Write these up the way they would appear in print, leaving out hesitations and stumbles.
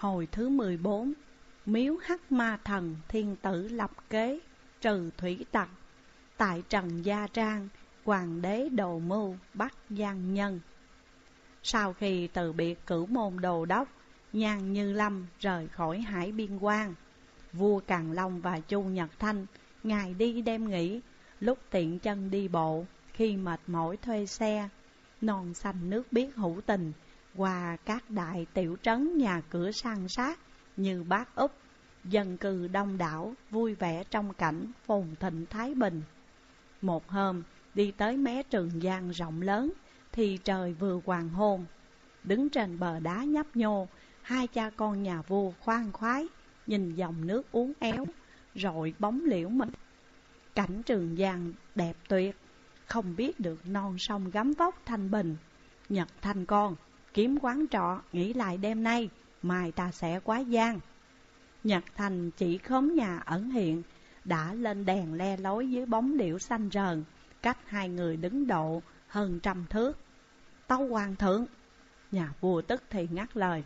Hồi thứ 14. Miếu Hắc Ma Thần thiên tử lập kế, trừ thủy tặc. Tại Trần Gia Trang, hoàng đế đồ mưu bắt gian nhân. Sau khi từ biệt Cửu Môn Đồ Đốc, Nhan Như Lâm rời khỏi Hải Biên Quan, vua Càn Long và Chu Nhật Thanh ngày đi đêm nghỉ, lúc tiện chân đi bộ, khi mệt mỏi thuê xe. Non xanh nước biếc hữu tình, qua các đại tiểu trấn nhà cửa san sát như Bát Úp, dân cư đông đảo, vui vẻ trong cảnh phồn thịnh thái bình. Một hôm, đi tới mé Trường Giang rộng lớn, thì trời vừa hoàng hôn. Đứng trên bờ đá nhấp nhô, hai cha con nhà vua khoan khoái, nhìn dòng nước uốn éo, rọi bóng liễu mịt. Cảnh Trường Giang đẹp tuyệt, không biết được non sông gấm vóc thanh bình. Nhật Thanh con, kiếm quán trọ, nghỉ lại đêm nay, mai ta sẽ quá giang. Nhật Thanh chỉ khóm nhà ẩn hiện, đã lên đèn le lối dưới bóng liễu xanh rờn, cách hai người đứng độ hơn 100 thước. Tâu hoàng thượng! Nhà vua tức thì ngắt lời.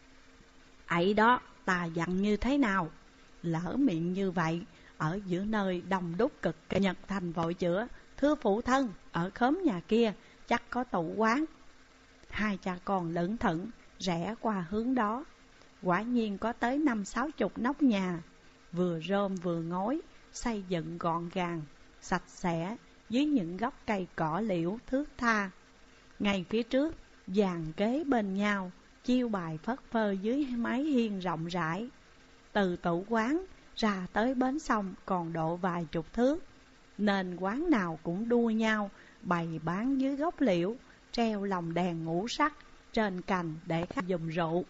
Ấy đó, ta dặn như thế nào? Lỡ miệng như vậy, ở giữa nơi đông đúc cực kỳ. Nhật Thanh vội chữa. Thưa phụ thân, ở khóm nhà kia chắc có tủ quán. Hai cha con lững thững rẽ qua hướng đó. Quả nhiên có tới 50-60 nóc nhà, vừa rơm vừa ngói, xây dựng gọn gàng, sạch sẽ, dưới những gốc cây cỏ liễu thướt tha. Ngay phía trước, dàn kế bên nhau, chiêu bài phất phơ dưới mái hiên rộng rãi. Từ tủ quán ra tới bến sông còn độ vài chục thước, nên quán nào cũng đua nhau bày bán dưới gốc liễu, treo lồng đèn ngũ sắc trên cành để khách dùng rượu.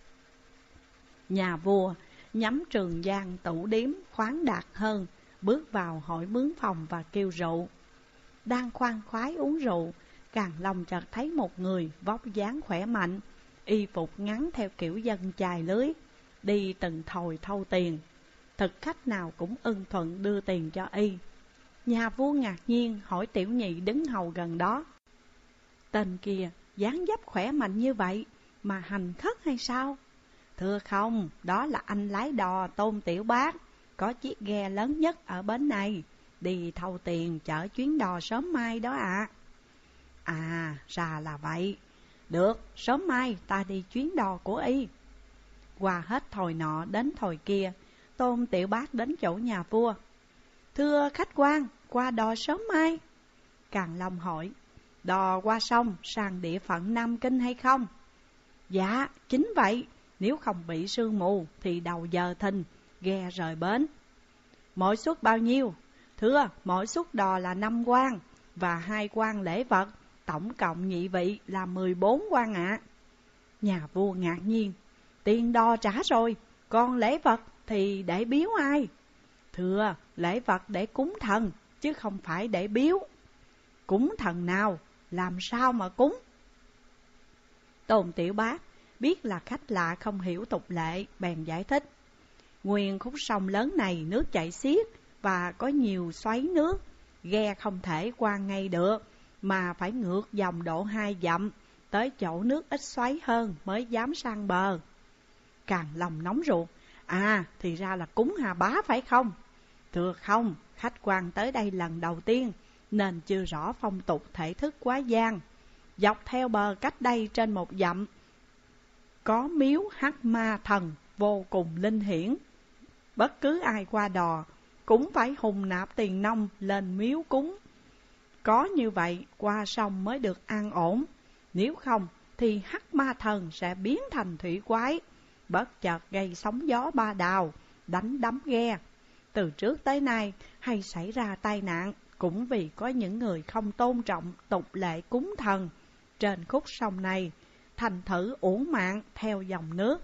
Nhà vua nhắm Trường Giang tủ điếm khoáng đạt hơn, bước vào hỏi mướn phòng và kêu rượu. Đang khoan khoái uống rượu, Càn Long chợt thấy một người vóc dáng khỏe mạnh, y phục ngắn theo kiểu dân chài lưới, đi từng thồi thâu tiền. Thực khách nào cũng ưng thuận đưa tiền cho y. Nhà vua ngạc nhiên hỏi tiểu nhị đứng hầu gần đó. Tên kia dáng dấp khỏe mạnh như vậy mà hành khất hay sao? Thưa không, đó là anh lái đò Tôn Tiểu Bác, có chiếc ghe lớn nhất ở bến này, đi thâu tiền chở chuyến đò sớm mai đó ạ. À, ra là vậy. Được, sớm mai ta đi chuyến đò của y. Qua hết thồi nọ đến thồi kia, Tôn Tiểu Bác đến chỗ nhà vua. Thưa khách quan, qua đò sớm mai? Càn Long hỏi, đò qua sông sang địa phận Nam Kinh hay không? Dạ, chính vậy. Nếu không bị sương mù thì đầu giờ thìn ghe rời bến. Mỗi suất bao nhiêu? Thưa, mỗi suất đò là 5 quan và 2 quan lễ vật, tổng cộng nhị vị là 14 quan ạ. Nhà vua ngạc nhiên. Tiền đò trả rồi, còn lễ vật thì để biếu ai? Thưa, lễ vật để cúng thần, chứ không phải để biếu. Cúng thần nào? Làm sao mà cúng? Tôn Tiểu Bác biết là khách lạ không hiểu tục lệ, bèn giải thích. Nguyên khúc sông lớn này nước chảy xiết và có nhiều xoáy nước, ghe không thể qua ngay được, mà phải ngược dòng độ 2 dặm, tới chỗ nước ít xoáy hơn mới dám sang bờ. Càn Long nóng ruột. À, thì ra là cúng Hà Bá phải không? Thưa không, khách quan tới đây lần đầu tiên, nên chưa rõ phong tục thể thức quá gian. Dọc theo bờ cách đây trên 1 dặm, có miếu Hắc Ma Thần vô cùng linh hiển. Bất cứ ai qua đò cũng phải hùng nạp tiền nông lên miếu cúng. Có như vậy qua sông mới được an ổn. Nếu không thì Hắc Ma Thần sẽ biến thành thủy quái, bất chợt gây sóng gió ba đào, đánh đắm ghe. Từ trước tới nay hay xảy ra tai nạn cũng vì có những người không tôn trọng tục lệ cúng thần trên khúc sông này, thành thử uổng mạng theo dòng nước.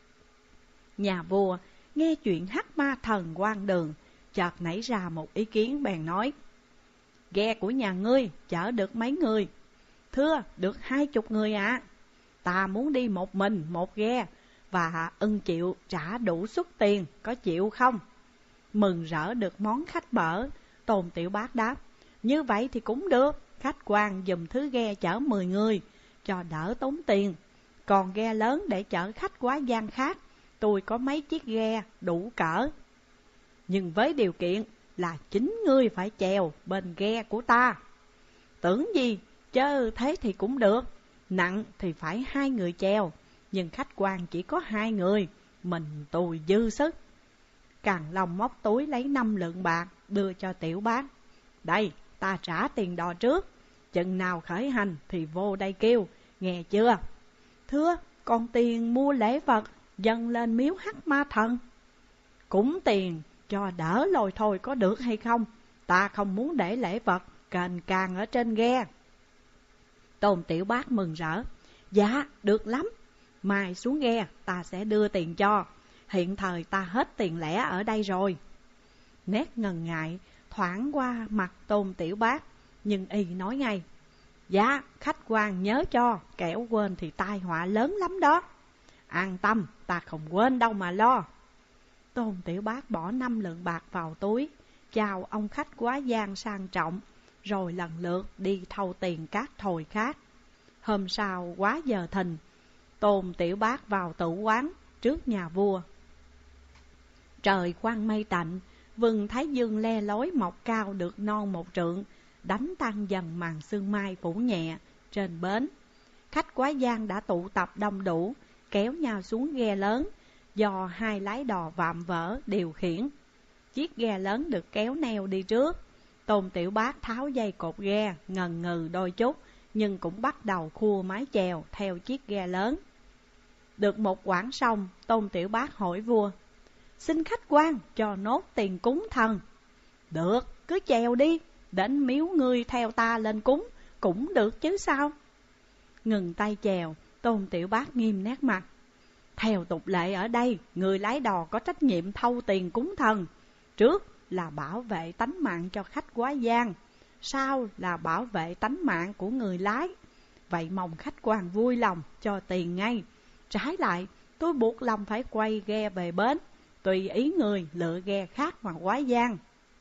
Nhà vua nghe chuyện Hắc Ma Thần quan đường, chợt nảy ra một ý kiến, bèn nói. Ghe của nhà ngươi chở được mấy người? Thưa, được 20 người ạ. Ta muốn đi một mình một ghe, và ưng chịu trả đủ suất tiền, có chịu không? Mừng rỡ được món khách bở, Tôn Tiểu Bác đáp. Như vậy thì cũng được, khách quan dùm thứ ghe chở 10 người, cho đỡ tốn tiền. Còn ghe lớn để chở khách quá giang khác, tôi có mấy chiếc ghe đủ cỡ. Nhưng với điều kiện là chính ngươi phải chèo bên ghe của ta. Tưởng gì, chớ thế thì cũng được. Nặng thì phải 2 người chèo, nhưng khách quan chỉ có 2 người, mình tôi dư sức. Càn Long móc túi lấy 5 lượng bạc đưa cho Tiểu Bác. Đây, ta trả tiền đò trước, chừng nào khởi hành thì vô đây kêu, nghe chưa? Thưa, còn tiền mua lễ vật dâng lên miếu Hắc Ma Thần. Cúng tiền cho đỡ lôi thôi có được hay không? Ta không muốn để lễ vật cành càng ở trên ghe. Tôn Tiểu Bác mừng rỡ. Dạ, được lắm. Mai xuống ghe ta sẽ đưa tiền cho. Hiện thời ta hết tiền lẻ ở đây rồi. Nét ngần ngại thoảng qua mặt Tôn Tiểu Bác, nhưng y nói ngay. Dạ, khách quan nhớ cho, kẻo quên thì tai họa lớn lắm đó. An tâm, ta không quên đâu mà lo. Tôn Tiểu Bác bỏ 5 lượng bạc vào túi, chào ông khách quá giang sang trọng, rồi lần lượt đi thâu tiền các thồi khác. Hôm sau quá giờ thìn, Tôn Tiểu Bác vào tử quán trước nhà vua. Trời quang mây tạnh, vừng thái dương le lói mọc cao được non 1 trượng, đánh tan dần màn sương mai phủ nhẹ trên bến. Khách quá giang đã tụ tập đông đủ, kéo nhau xuống ghe lớn, do 2 lái đò vạm vỡ điều khiển. Chiếc ghe lớn được kéo neo đi trước. Tôn Tiểu Bác tháo dây cột ghe, ngần ngừ đôi chút, nhưng cũng bắt đầu khua mái chèo theo chiếc ghe lớn. Được một quãng xong, Tôn Tiểu Bác hỏi vua, xin khách quan cho nốt tiền cúng thần. Được, cứ chèo đi, đến miếu ngươi theo ta lên cúng, cũng được chứ sao. Ngừng tay chèo, Tôn Tiểu Bác nghiêm nét mặt. Theo tục lệ ở đây, người lái đò có trách nhiệm thâu tiền cúng thần. Trước là bảo vệ tánh mạng cho khách quá giang, sau là bảo vệ tánh mạng của người lái. Vậy mong khách quan vui lòng cho tiền ngay. Trái lại, tôi buộc lòng phải quay ghe về bến, tùy ý người lựa ghe khác mà quá giang.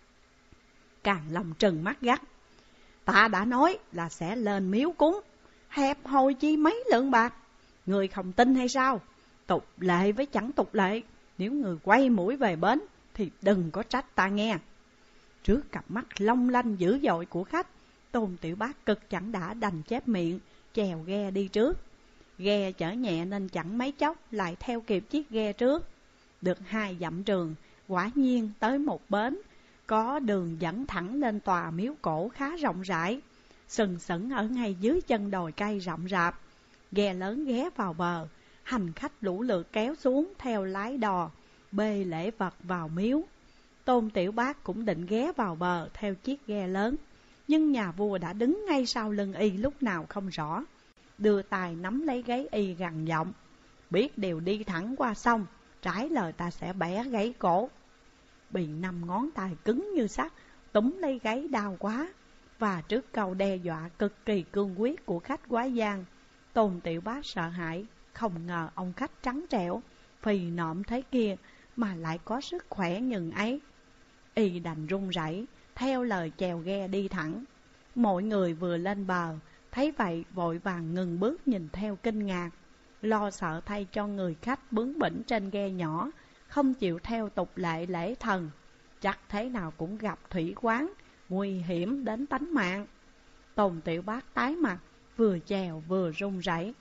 Càn Long trừng mắt gắt. Ta đã nói là sẽ lên miếu cúng, hẹp hòi chi mấy lượng bạc. Người không tin hay sao? Tục lệ với chẳng tục lệ, nếu người quay mũi về bến thì đừng có trách ta nghe. Trước cặp mắt long lanh dữ dội của khách, Tôn Tiểu Bác cực chẳng đã đành chép miệng, chèo ghe đi trước. Ghe chở nhẹ nên chẳng mấy chốc lại theo kịp chiếc ghe trước. Được 2 dặm trường, quả nhiên tới một bến, có đường dẫn thẳng lên tòa miếu cổ khá rộng rãi, sừng sững ở ngay dưới chân đồi cây rậm rạp. Ghe lớn ghé vào bờ, hành khách lũ lượt kéo xuống theo lái đò, bê lễ vật vào miếu. Tôn Tiểu Bác cũng định ghé vào bờ theo chiếc ghe lớn, nhưng nhà vua đã đứng ngay sau lưng y lúc nào không rõ, đưa tay nắm lấy gáy y gằn giọng. Biết điều đi thẳng qua sông, trái lời ta sẽ bẻ gãy cổ. Bị 5 ngón tay cứng như sắt túm lấy gáy đau quá. Và trước câu đe dọa cực kỳ cương quyết của khách quá giang, Tôn Tiểu Bác sợ hãi, không ngờ ông khách trắng trẻo, phì nộm thế kia mà lại có sức khỏe nhường ấy. Y đành run rẩy theo lời chèo ghe đi thẳng. Mọi người vừa lên bờ thấy vậy vội vàng ngừng bước nhìn theo kinh ngạc, lo sợ thay cho người khách bướng bỉnh trên ghe nhỏ, không chịu theo tục lệ lễ thần, chắc thế nào cũng gặp thủy quán, nguy hiểm đến tánh mạng. Tôn Tiểu Bác tái mặt, vừa chèo vừa run rẩy.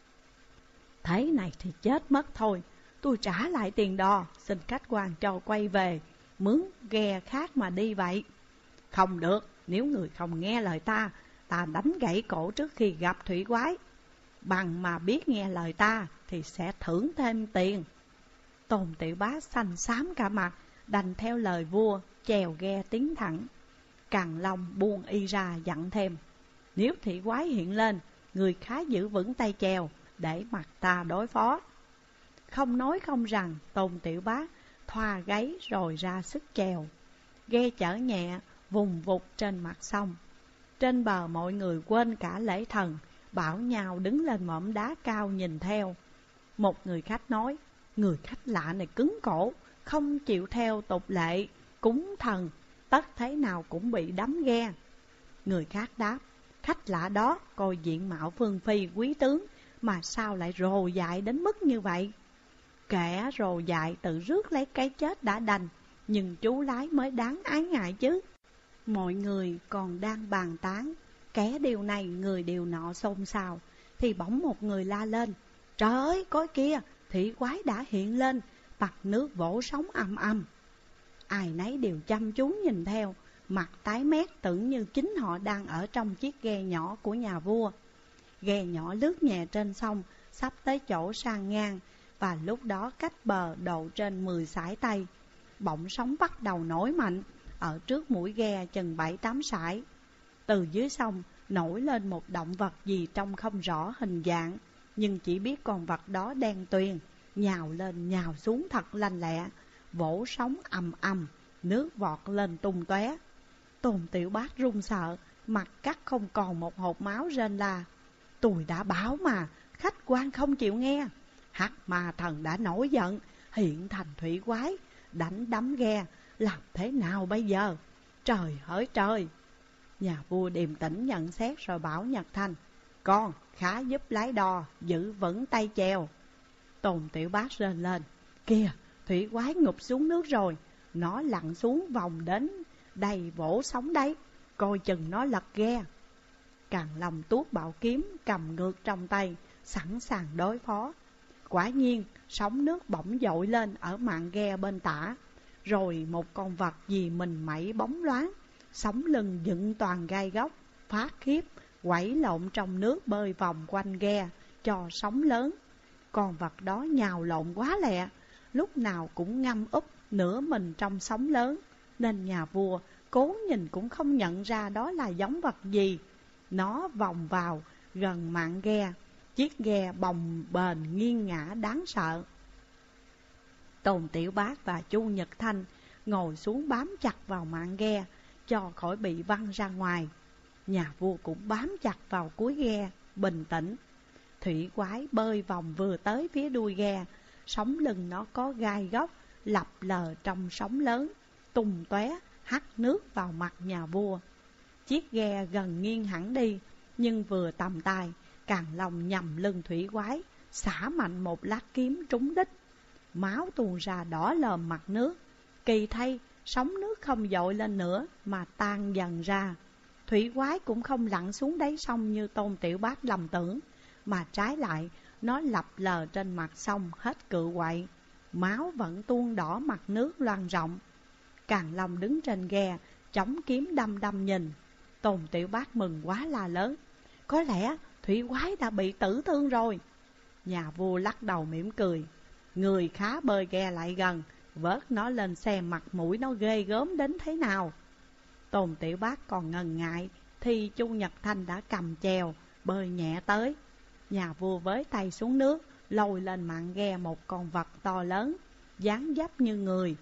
Thế này thì chết mất thôi, tôi trả lại tiền đò, xin khách quan cho quay về, mướn ghe khác mà đi vậy. Không được, nếu người không nghe lời ta, ta đánh gãy cổ trước khi gặp thủy quái. Bằng mà biết nghe lời ta thì sẽ thưởng thêm tiền. Tôn Tiểu Bác xanh xám cả mặt, đành theo lời vua, chèo ghe tiến thẳng. Càn Long buông y ra dặn thêm. Nếu thủy quái hiện lên, người khá giữ vững tay chèo, để mặt ta đối phó. Không nói không rằng, Tôn Tiểu Bác thoa gáy rồi ra sức chèo. Ghe chở nhẹ, vùng vụt trên mặt sông. Trên bờ mọi người quên cả lễ thần, bảo nhau đứng lên mỏm đá cao nhìn theo. Một người khách nói, người khách lạ này cứng cổ, không chịu theo tục lệ, cúng thần, tất thế nào cũng bị đắm ghe. Người khác đáp, khách lạ đó coi diện mạo phương phi quý tướng, mà sao lại rồ dại đến mức như vậy? Kẻ rồ dại tự rước lấy cái chết đã đành, nhưng chú lái mới đáng ái ngại chứ. Mọi người còn đang bàn tán, kẻ điều này người điều nọ xôn xao, thì bỗng một người la lên: Trời ơi, coi kìa, thủy quái đã hiện lên, mặt nước vỗ sóng ầm ầm. Ai nấy đều chăm chú nhìn theo, mặt tái mét tưởng như chính họ đang ở trong chiếc ghe nhỏ của nhà vua. Ghe nhỏ lướt nhẹ trên sông, sắp tới chỗ sang ngang, và lúc đó cách bờ độ trên 10 sải tay. Bỗng sóng bắt đầu nổi mạnh, ở trước mũi ghe chừng 7-8 sải. Từ dưới sông nổi lên một động vật gì trông không rõ hình dạng, nhưng chỉ biết con vật đó đen tuyền, nhào lên nhào xuống thật lanh lẹ, vỗ sóng ầm ầm, nước vọt lên tung tóe. Tôn Tiểu Bác run sợ, mặt cắt không còn một hột máu, rên la: Tôi đã bảo mà, khách quan không chịu nghe. Hắc Ma Thần đã nổi giận, hiện thành thủy quái, đánh đấm ghe, làm thế nào bây giờ? Trời hỡi trời! Nhà vua điềm tĩnh nhận xét rồi bảo Nhật Thanh: Con khá giúp lái đò, giữ vững tay chèo. Tôn Tiểu Bác rên lên: Kìa, thủy quái ngụp xuống nước rồi, nó lặn xuống vòng đến đây vỗ sóng đấy, coi chừng nó lật ghe. Càn Long tuốt bảo kiếm cầm ngược trong tay, sẵn sàng đối phó. Quả nhiên sóng nước bỗng dội lên ở mạn ghe bên tả, rồi một con vật gì mình mẩy bóng loáng, sống lưng dựng toàn gai góc, phát khiếp, quẩy lộn trong nước bơi vòng quanh ghe cho sóng lớn. Con vật đó nhào lộn quá lẹ, lúc nào cũng ngâm úp nửa mình trong sóng lớn, nên nhà vua cố nhìn cũng không nhận ra đó là giống vật gì. Nó vòng vào gần mạn ghe, chiếc ghe bồng bềnh nghiêng ngã đáng sợ. Tôn Tiểu Bác và Chu Nhật Thanh ngồi xuống bám chặt vào mạn ghe, cho khỏi bị văng ra ngoài. Nhà vua cũng bám chặt vào cuối ghe, bình tĩnh. Thủy quái bơi vòng vừa tới phía đuôi ghe, sóng lưng nó có gai góc, lập lờ trong sóng lớn, tung tóe hắt nước vào mặt nhà vua. Chiếc ghe gần nghiêng hẳn đi, nhưng vừa tầm tay, Càn Long nhằm lưng thủy quái, xả mạnh một lát kiếm trúng đích. Máu tuôn ra đỏ lòm mặt nước. Kỳ thay, sóng nước không dội lên nữa mà tan dần ra. Thủy quái cũng không lặn xuống đáy sông như Tôn Tiểu Bác lầm tưởng, mà trái lại nó lập lờ trên mặt sông hết cự quậy. Máu vẫn tuôn đỏ mặt nước loang rộng. Càn Long đứng trên ghe, chống kiếm đăm đăm nhìn. Tôn Tiểu Bác mừng quá la lớn: Có lẽ thủy quái đã bị tử thương rồi. Nhà vua lắc đầu mỉm cười: Người khá bơi ghe lại gần, vớt nó lên xem mặt mũi nó ghê gớm đến thế nào. Tôn Tiểu Bác còn ngần ngại, thì Chu Nhật Thanh đã cầm chèo, bơi nhẹ tới. Nhà vua với tay xuống nước, lôi lên mạn ghe một con vật to lớn, dáng dấp như người,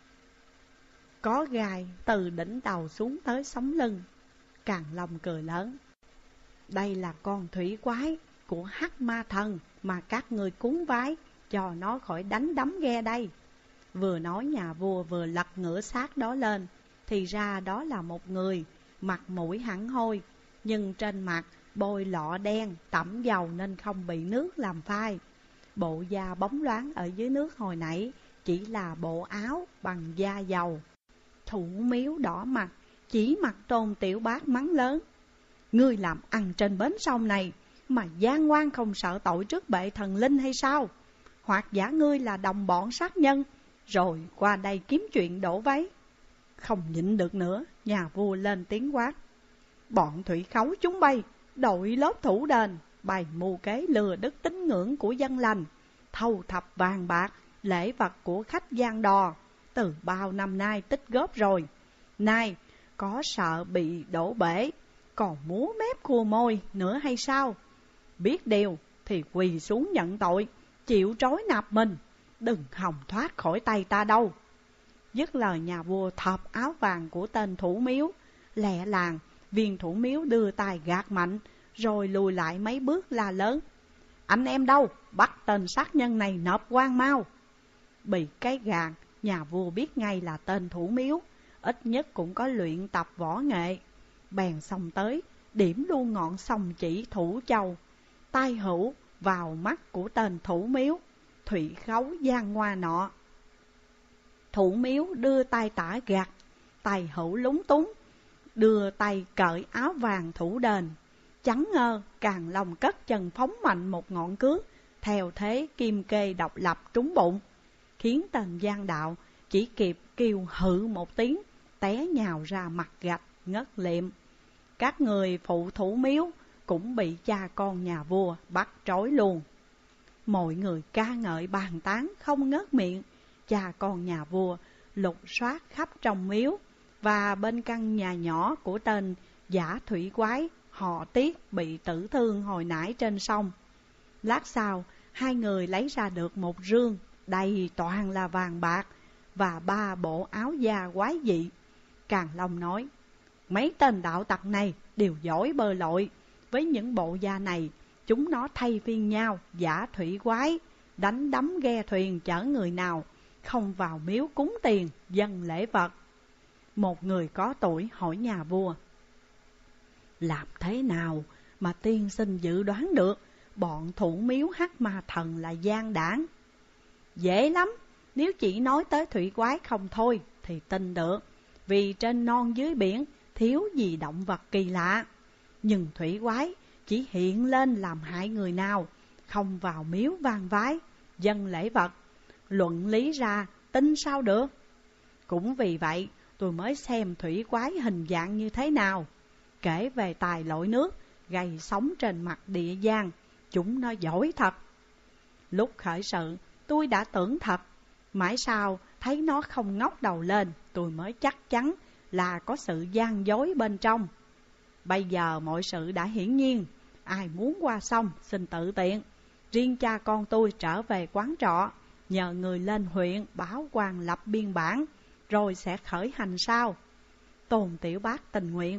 có gai từ đỉnh đầu xuống tới sống lưng. Càn Long cười lớn: Đây là con thủy quái của Hắc Ma Thần mà các người cúng vái, cho nó khỏi đánh đấm ghe đây. Vừa nói nhà vua vừa lật ngửa xác đó lên, thì ra đó là một người, mặt mũi hẳn hôi, nhưng trên mặt bôi lọ đen tẩm dầu nên không bị nước làm phai. Bộ da bóng loáng ở dưới nước hồi nãy chỉ là bộ áo bằng da dầu. Thủ Miếu đỏ mặt, chỉ mặt Tôn Tiểu Bác mắng lớn: Ngươi làm ăn trên bến sông này mà gian ngoan không sợ tội trước bệ thần linh hay sao? Hoặc giả ngươi là đồng bọn sát nhân, rồi qua đây kiếm chuyện đổ váy? Không nhịn được nữa, nhà vua lên tiếng quát: Bọn thủy khấu chúng bay, đội lớp thủ đền, bày mưu kế lừa đứt tín ngưỡng của dân lành, thâu thập vàng bạc, lễ vật của khách gian đò, từ bao năm nay tích góp rồi. Nay có sợ bị đổ bể, còn múa mép khua môi nữa hay sao? Biết điều thì quỳ xuống nhận tội, chịu trói nạp mình, đừng hòng thoát khỏi tay ta đâu. Dứt lời, nhà vua thọp áo vàng của tên thủ miếu, lẹ làng viên thủ miếu đưa tay gạt mạnh, rồi lùi lại mấy bước la lớn: Anh em đâu, bắt tên sát nhân này nộp quan mau. Bị cái gạt, nhà vua biết ngay là tên thủ miếu, ít nhất cũng có luyện tập võ nghệ. Bèn xông tới, điểm luôn ngọn song chỉ Thủ Châu. Tai hữu vào mắt của tên thủ miếu Thủy Khấu Giang Hoa nọ. Thủ miếu đưa tay tả gạt, tay hữu lúng túng, đưa tay cởi áo vàng thủ đền. Chẳng ngờ Càn Long cất chân phóng mạnh một ngọn cước, theo thế kim kê độc lập trúng bụng, khiến tên gian đạo chỉ kịp kêu hự một tiếng, té nhào ra mặt gạch ngất liệm. Các người phụ thủ miếu cũng bị cha con nhà vua bắt trói luôn. Mọi người ca ngợi bàn tán không ngớt miệng. Cha con nhà vua lục soát khắp trong miếu và bên căn nhà nhỏ của tên giả thủy quái họ Tiết bị tử thương hồi nãy trên sông. Lát sau, hai người lấy ra được một rương đầy toàn là vàng bạc và 3 bộ áo da quái dị. Càn Long nói, mấy tên đạo tặc này đều giỏi bơi lội. Với những bộ da này, chúng nó thay phiên nhau giả thủy quái, đánh đắm ghe thuyền chở người nào không vào miếu cúng tiền, dâng lễ vật. Một người có tuổi hỏi nhà vua, làm thế nào mà tiên sinh dự đoán được bọn thủ miếu Hắc Ma Thần là gian đảng? Dễ lắm, nếu chỉ nói tới thủy quái không thôi thì tin được, vì trên non dưới biển thiếu gì động vật kỳ lạ. Nhưng thủy quái chỉ hiện lên làm hại người nào không vào miếu vang vái, dâng lễ vật. Luận lý ra tin sao được. Cũng vì vậy tôi mới xem thủy quái hình dạng như thế nào. Kể về tài lội nước, gầy sóng trên mặt địa giang, chúng nó giỏi thật. Lúc khởi sự tôi đã tưởng thật, mãi sau thấy nó không ngóc đầu lên, tôi mới chắc chắn là có sự gian dối bên trong. Bây giờ mọi sự đã hiển nhiên, ai muốn qua sông xin tự tiện. Riêng cha con tôi trở về quán trọ, nhờ người lên huyện báo quan lập biên bản, rồi sẽ khởi hành sau. Tôn Tiểu Bác tình nguyện.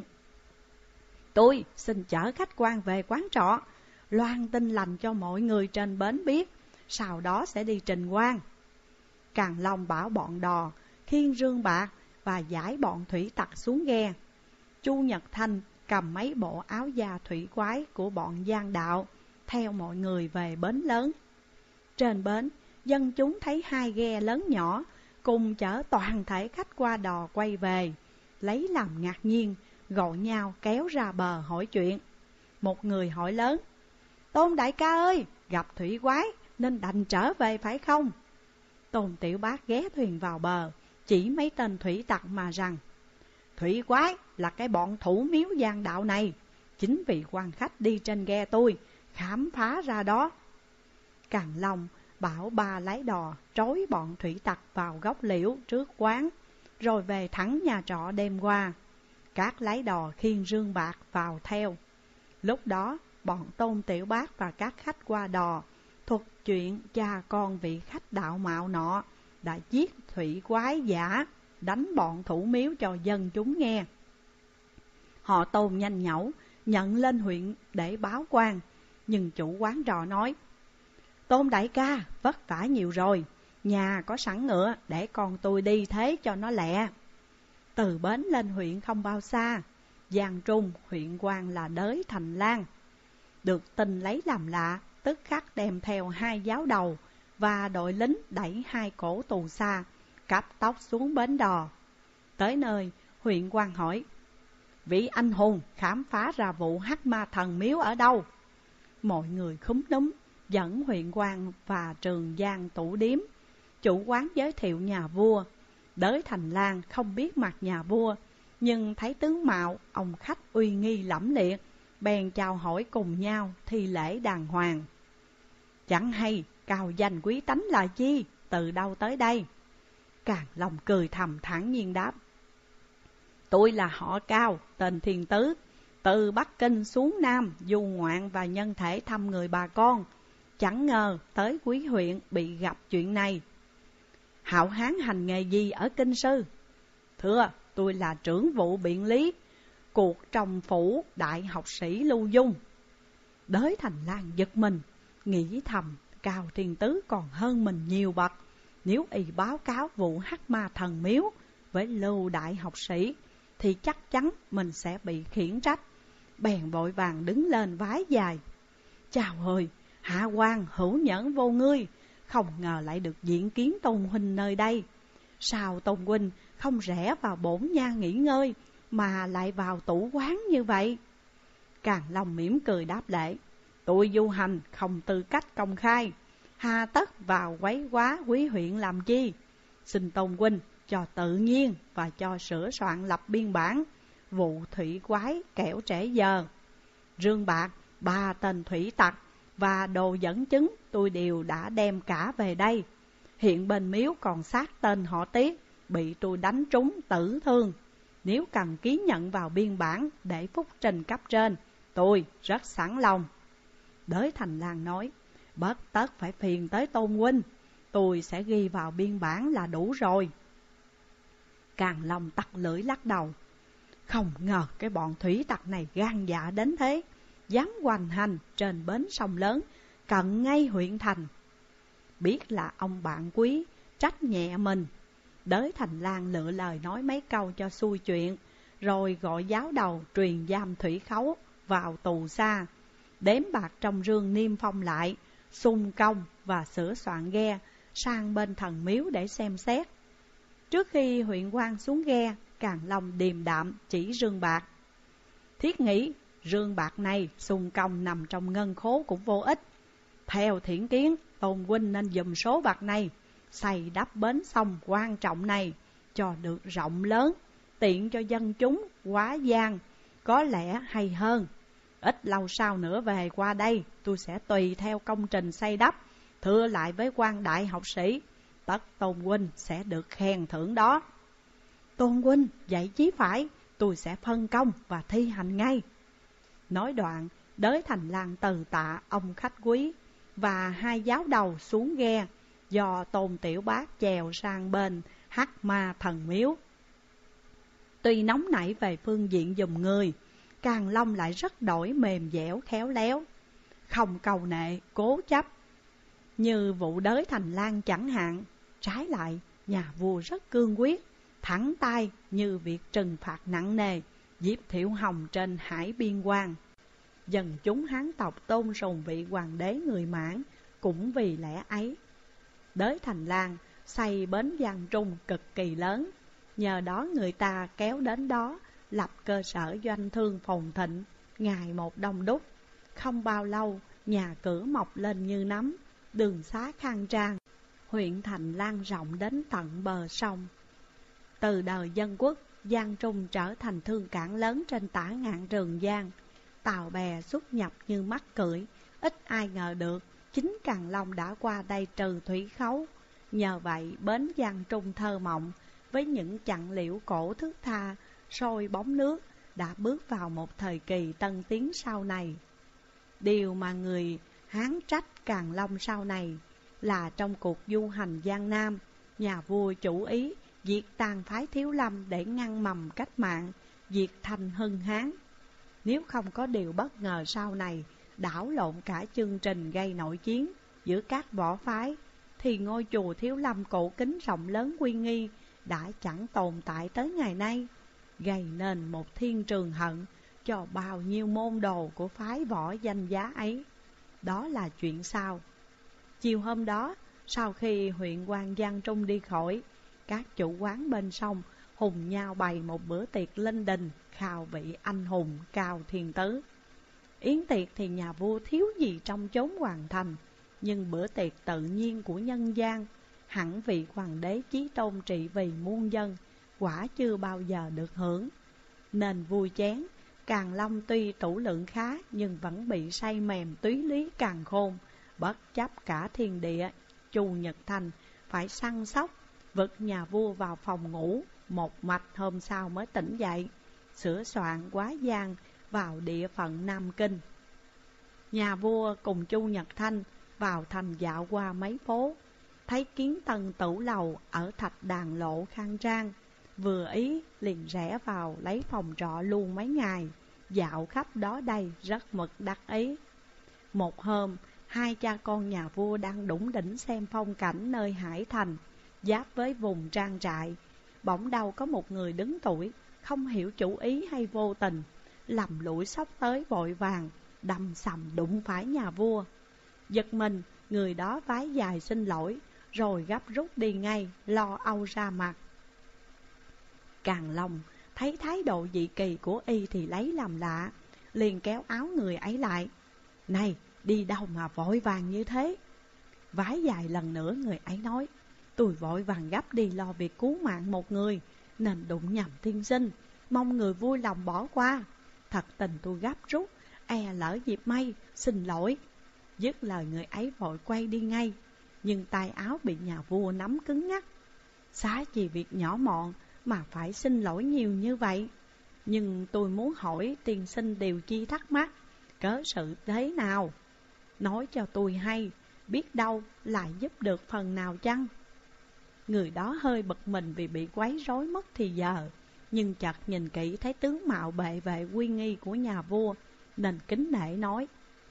Tôi xin chở khách quan về quán trọ, loan tin lành cho mọi người trên bến biết, sau đó sẽ đi trình quan. Càn Long bảo bọn đò khiêng rương bạc và giải bọn thủy tặc xuống ghe. Chu Nhật Thanh cầm mấy bộ áo da thủy quái của bọn gian đạo, theo mọi người về bến lớn. Trên bến, dân chúng thấy 2 ghe lớn nhỏ cùng chở toàn thể khách qua đò quay về, lấy làm ngạc nhiên, gọi nhau kéo ra bờ hỏi chuyện. Một người hỏi lớn, Tôn đại ca ơi, gặp thủy quái nên đành trở về phải không? Tôn Tiểu Bác ghé thuyền vào bờ, chỉ mấy tên thủy tặc mà rằng, thủy quái là cái bọn thủ miếu gian đạo này. Chính vì quan khách đi trên ghe tôi khám phá ra đó. Càn Long bảo 3 lái đò trói bọn thủy tặc vào gốc liễu trước quán, rồi về thẳng nhà trọ đêm qua. Các lái đò khiêng rương bạc vào theo. Lúc đó bọn Tôn Tiểu Bác và các khách qua đò thuật chuyện cha con vị khách đạo mạo nọ đã giết thủy quái giả, đánh bọn thủ miếu cho dân chúng nghe. Họ Tôn nhanh nhẩu nhận lên huyện để báo quan, nhưng chủ quán trọ nói, Tôn đại ca vất vả nhiều rồi, nhà có sẵn ngựa để con tôi đi thế cho nó lẹ. Từ bến lên huyện không bao xa, Giang Trung huyện quan là Đới Thành Lan. Được tin lấy làm lạ, tức khắc đem theo 2 giáo đầu và đội lính đẩy 2 cổ tù xa, cắp tóc xuống bến đò. Tới nơi, huyện quan hỏi, vị anh hùng khám phá ra vụ Hắc Ma Thần miếu ở đâu? Mọi người khúm núm dẫn huyện quan và Trường Giang tủ điếm. Chủ quán giới thiệu nhà vua. Đới Thành Lan không biết mặt nhà vua, nhưng thấy tướng mạo ông khách uy nghi lẫm liệt, bèn chào hỏi cùng nhau thi lễ đàng hoàng. Chẳng hay cao danh quý tánh là chi, từ đâu tới đây? Càn Long cười thầm thản nhiên đáp, tôi là họ Cao, tên Thiên Tứ, từ Bắc Kinh xuống Nam du ngoạn và nhân thể thăm người bà con. Chẳng ngờ tới quý huyện bị gặp chuyện này. Hạo hán hành nghề gì ở kinh sư? Thưa, tôi là trưởng vụ biện lý, cuộc trong phủ đại học sĩ Lưu Dung. Đới Thành Lan giật mình, nghĩ thầm Cao Thiên Tứ còn hơn mình nhiều bậc. Nếu y báo cáo vụ Hắc Ma Thần miếu với Lưu đại học sĩ thì chắc chắn mình sẽ bị khiển trách. Bèn vội vàng đứng lên vái dài, chào ơi, Hạ quan hữu nhẫn vô ngươi, không ngờ lại được diện kiến Tôn huynh nơi đây. Sao Tôn huynh không rẽ vào bổn nha nghỉ ngơi, mà lại vào tủ quán như vậy? Càn Long mỉm cười đáp lễ: tôi du hành không tư cách công khai, hà tất vào quấy quá quý huyện làm chi? Xin Tôn huynh cho tự nhiên và cho sửa soạn lập biên bản vụ thủy quái kẻo trễ giờ. Rương bạc, 3 tên thủy tặc và đồ dẫn chứng tôi đều đã đem cả về đây. Hiện bên miếu còn xác tên họ Tiết bị tôi đánh trúng tử thương. Nếu cần ký nhận vào biên bản để phúc trình cấp trên, tôi rất sẵn lòng. Đới Thành Lang nói: bất tất phải phiền tới Tôn huynh, tôi sẽ ghi vào biên bản là đủ rồi. Càn Long tặc lưỡi lắc đầu: không ngờ cái bọn thủy tặc này gan dạ đến thế, dám hoành hành trên bến sông lớn cận ngay huyện thành. Biết là ông bạn quý, trách nhẹ mình. Đới Thành Lang lựa lời nói mấy câu cho xuôi chuyện, rồi gọi giáo đầu truyền giam Thủy Khấu vào tù xa, đếm bạc trong rương niêm phong lại, xung công và sửa soạn ghe sang bên thần miếu để xem xét. Trước khi huyện quan xuống ghe, Càn Long điềm đạm chỉ rương bạc: thiết nghĩ rương bạc này xung công nằm trong ngân khố cũng vô ích. Theo thiển kiến, Tôn huynh nên dùm số bạc này xây đắp bến sông quan trọng này cho được rộng lớn, tiện cho dân chúng quá gian, có lẽ hay hơn. Ít lâu sau nữa về qua đây, tôi sẽ tùy theo công trình xây đắp, thưa lại với quan đại học sĩ, tất Tôn huynh sẽ được khen thưởng đó. Tôn huynh dạy chí phải, tôi sẽ phân công và thi hành ngay. Nói đoạn, Đới Thành Lang từ tạ ông khách quý và 2 giáo đầu xuống ghe, do Tôn Tiểu Bác chèo sang bên Hắc Ma thần miếu. Tuy nóng nảy về phương diện giùm người, Càn Long lại rất đổi mềm dẻo khéo léo, không cầu nệ cố chấp như vụ Đới Thành Lang chẳng hạn. Trái lại, nhà vua rất cương quyết, thẳng tay như việc trừng phạt nặng nề Diệp Thiệu Hồng trên hải biên quan. Dân chúng Hán tộc tôn sùng vị hoàng đế người Mãn cũng vì lẽ ấy. Đới Thành Lang xây bến Giang Trung cực kỳ lớn, nhờ đó người ta kéo đến đó lập cơ sở doanh thương phồn thịnh, ngày một đông đúc. Không bao lâu, nhà cửa mọc lên như nấm, đường xá khang trang, huyện thành lan rộng đến tận bờ sông. Từ đời Dân Quốc, Giang Trung trở thành thương cảng lớn trên tả ngạn Trường Giang. Tàu bè xuất nhập như mắc cưỡi, ít ai ngờ được chính Càn Long đã qua đây trừ Thủy Khấu. Nhờ vậy, bến Giang Trung thơ mộng với những chặng liễu cổ thước tha, sôi bóng nước đã bước vào một thời kỳ tân tiến sau này. Điều mà người Hán trách Càn Long sau này là trong cuộc du hành Giang Nam, nhà vua chủ ý diệt tàn phái Thiếu Lâm để ngăn mầm cách mạng, diệt thành hưng Hán. Nếu không có điều bất ngờ sau này đảo lộn cả chương trình gây nội chiến giữa các võ phái, thì ngôi chùa Thiếu Lâm cổ kính rộng lớn uy nghi đã chẳng tồn tại tới ngày nay, gây nên một thiên trường hận cho bao nhiêu môn đồ của phái võ danh giá ấy. Đó là chuyện sau. Chiều hôm đó, sau khi huyện quan Giang Trung đi khỏi, các chủ quán bên sông hùng nhau bày một bữa tiệc linh đình khao vị anh hùng Cao Thiên Tứ. Yến tiệc thì nhà vua thiếu gì trong chốn hoàng thành, nhưng bữa tiệc tự nhiên của nhân gian, hẳn vị hoàng đế chí tôn trị vì muôn dân, quả chưa bao giờ được hưởng. Nên vui chén, Càn Long tuy tủ lượng khá nhưng vẫn bị say mềm túy lý càn khôn, bất chấp cả thiên địa. Chu Nhật Thành phải săn sóc vực nhà vua vào phòng ngủ một mạch, hôm sau mới tỉnh dậy, sửa soạn quá giang vào địa phận Nam Kinh. Nhà vua cùng Chu Nhật Thanh vào thành dạo qua mấy phố, thấy kiến tân tửu lầu ở Thạch Đàn Lộ khang trang, vừa ý liền rẽ vào lấy phòng trọ luôn mấy ngày, dạo khắp đó đây rất mực đắc ý. Một hôm, 2 cha con nhà vua đang đủng đỉnh xem phong cảnh nơi hải thành, giáp với vùng trang trại. Bỗng đâu có một người đứng tuổi, không hiểu chủ ý hay vô tình, lầm lũi xốc tới vội vàng, đâm sầm đụng phải nhà vua. Giật mình, người đó vái dài xin lỗi, rồi gấp rút đi ngay, lo âu ra mặt. Càn Long thấy thái độ dị kỳ của y thì lấy làm lạ, liền kéo áo người ấy lại. Này, đi đâu mà vội vàng như thế? Vái dài lần nữa người ấy nói, tôi vội vàng gấp đi lo việc cứu mạng một người, nên đụng nhầm tiên sinh, mong người vui lòng bỏ qua. Thật tình tôi gấp rút, e lỡ dịp may, xin lỗi. Dứt lời người ấy vội quay đi ngay, nhưng tay áo bị nhà vua nắm cứng ngắc. Xá chi việc nhỏ mọn mà phải xin lỗi nhiều như vậy. Nhưng tôi muốn hỏi tiên sinh điều chi thắc mắc, cớ sự thế nào? Nói cho tôi hay, biết đâu lại giúp được phần nào chăng? Người đó hơi bực mình vì bị quấy rối mất thì giờ, nhưng chợt nhìn kỹ thấy tướng mạo bệ vệ uy nghi của nhà vua, nên kính nể nói,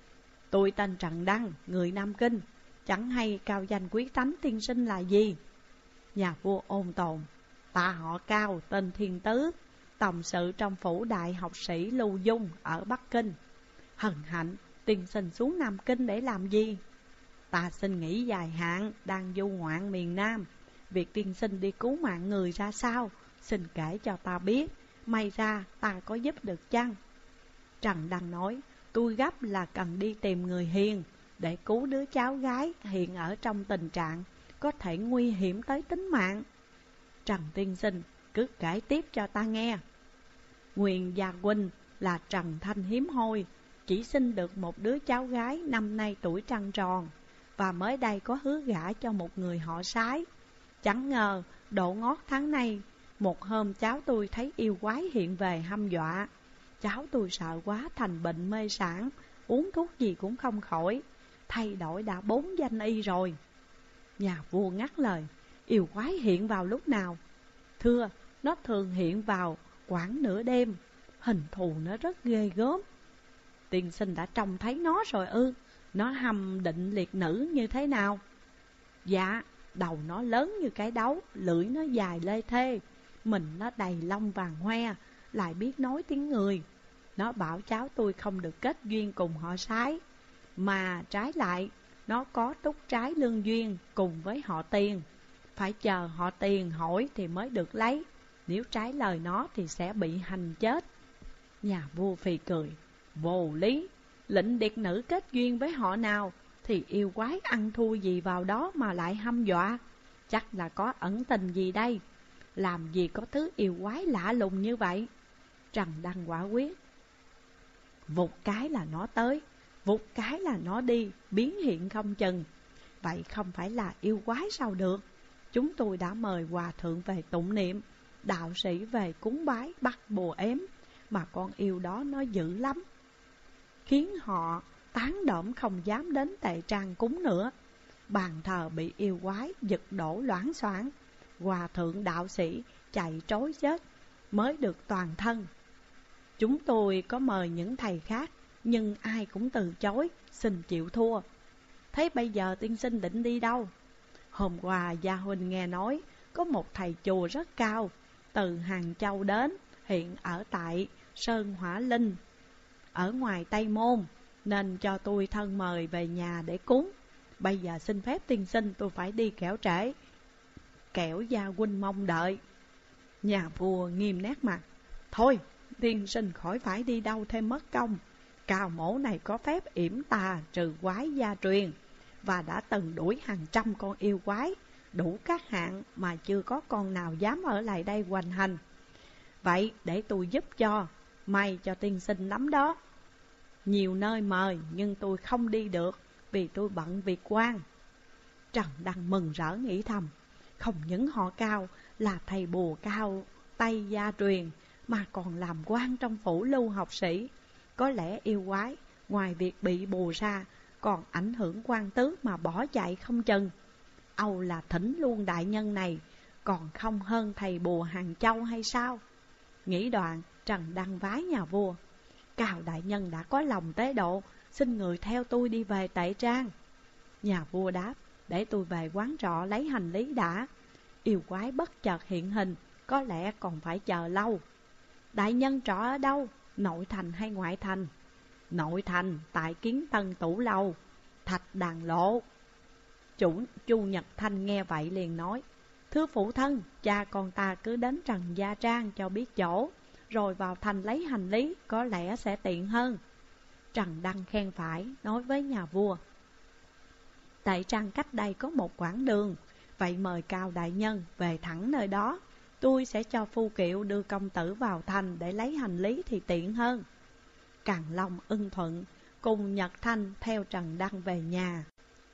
tôi tên Trần Đăng, người Nam Kinh, chẳng hay cao danh quý tánh tiên sinh là gì? Nhà vua ôn tồn, ta họ Cao, tên Thiên Tứ, tổng sự trong phủ đại học sĩ Lưu Dung ở Bắc Kinh. Hân hạnh, tiên sinh xuống Nam Kinh để làm gì? Ta xin nghỉ dài hạn, đang du ngoạn miền Nam. Việc tiên sinh đi cứu mạng người ra sao, xin kể cho ta biết, may ra ta có giúp được chăng? Trần Đăng nói, tôi gấp là cần đi tìm người hiền để cứu đứa cháu gái hiện ở trong tình trạng có thể nguy hiểm tới tính mạng. Trần tiên sinh cứ kể tiếp cho ta nghe. Nguyên gia huynh là Trần Thanh hiếm hoi, chỉ sinh được một đứa cháu gái năm nay tuổi trăng tròn, và mới đây có hứa gả cho một người họ Sái. Chẳng ngờ độ ngót tháng nay, một hôm cháu tôi thấy yêu quái hiện về hăm dọa. Cháu tôi sợ quá thành bệnh mê sản, uống thuốc gì cũng không khỏi, thay đổi đã 4 danh y rồi. Nhà vua ngắt lời, yêu quái hiện vào lúc nào? Thưa, nó thường hiện vào khoảng nửa đêm, hình thù nó rất ghê gớm. Tiên sinh đã trông thấy nó rồi ư? Nó hầm định liệt nữ như thế nào? Dạ, đầu nó lớn như cái đấu, lưỡi nó dài lê thê, mình nó đầy lông vàng hoe, lại biết nói tiếng người. Nó bảo cháu tôi không được kết duyên cùng họ Sái, mà trái lại, nó có túc trái lương duyên cùng với họ Tiền. Phải chờ họ Tiền hỏi thì mới được lấy, nếu trái lời nó thì sẽ bị hành chết. Nhà vua phì cười, vô lý, lệnh điệt nữ kết duyên với họ nào thì yêu quái ăn thua gì vào đó mà lại hăm dọa. Chắc là có ẩn tình gì đây, làm gì có thứ yêu quái lạ lùng như vậy. Trần Đăng quả quyết, vụt cái là nó tới, vụt cái là nó đi, biến hiện không chừng. Vậy không phải là yêu quái sao được? Chúng tôi đã mời hòa thượng về tụng niệm, đạo sĩ về cúng bái bắt bùa ếm, mà con yêu đó nó dữ lắm, khiến họ tán đỡm không dám đến tệ trang cúng nữa. Bàn thờ bị yêu quái giật đổ loảng xoảng, hòa thượng đạo sĩ chạy trối chết mới được toàn thân. Chúng tôi có mời những thầy khác, nhưng ai cũng từ chối, xin chịu thua. Thế bây giờ tiên sinh định đi đâu? Hôm qua gia huynh nghe nói có một thầy chùa rất cao, từ Hàng Châu đến, hiện ở tại Sơn Hỏa Linh, ở ngoài Tây Môn, nên cho tôi thân mời về nhà để cúng. Bây giờ xin phép tiên sinh tôi phải đi kẻo trễ, kẻo gia huynh mong đợi. Nhà vua nghiêm nét mặt, thôi tiên sinh khỏi phải đi đâu thêm mất công. Cao mổ này có phép yểm tà trừ quái gia truyền, và đã từng đuổi hàng trăm con yêu quái đủ các hạng mà chưa có con nào dám ở lại đây hoành hành. Vậy để tôi giúp cho, may cho tiên sinh lắm đó. Nhiều nơi mời nhưng tôi không đi được, vì tôi bận việc quan. Trần Đăng mừng rỡ nghĩ thầm, không những họ Cao là thầy bùa cao Tây gia truyền, mà còn làm quan trong phủ lưu học sĩ. Có lẽ yêu quái ngoài việc bị bùa ra còn ảnh hưởng quan tước mà bỏ chạy không chừng. Âu là thỉnh luôn đại nhân này, còn không hơn thầy bùa Hàng Châu hay sao? Nghĩ đoạn, Trần Đăng vái nhà vua, Cao đại nhân đã có lòng tế độ, xin người theo tôi đi về Tệ Trang. Nhà vua đáp, để tôi về quán trọ lấy hành lý đã. Yêu quái bất chợt hiện hình, có lẽ còn phải chờ lâu. Đại nhân trọ ở đâu, nội thành hay ngoại thành? Nội thành, tại Kiến Tân Tủ Lầu. Thạch Đàn Lộ. Chu Nhật Thanh nghe vậy liền nói: Thưa phụ thân, cha con ta cứ đến Trần Gia Trang cho biết chỗ, rồi vào thành lấy hành lý, có lẽ sẽ tiện hơn. Trần Đăng khen phải, nói với nhà vua: Tại Trang cách đây có một quãng đường, vậy mời Cao đại nhân về thẳng nơi đó. Tôi sẽ cho phu kiệu đưa công tử vào thành để lấy hành lý thì tiện hơn. Càn Long ưng thuận, cùng Nhật Thanh theo Trần Đăng về nhà.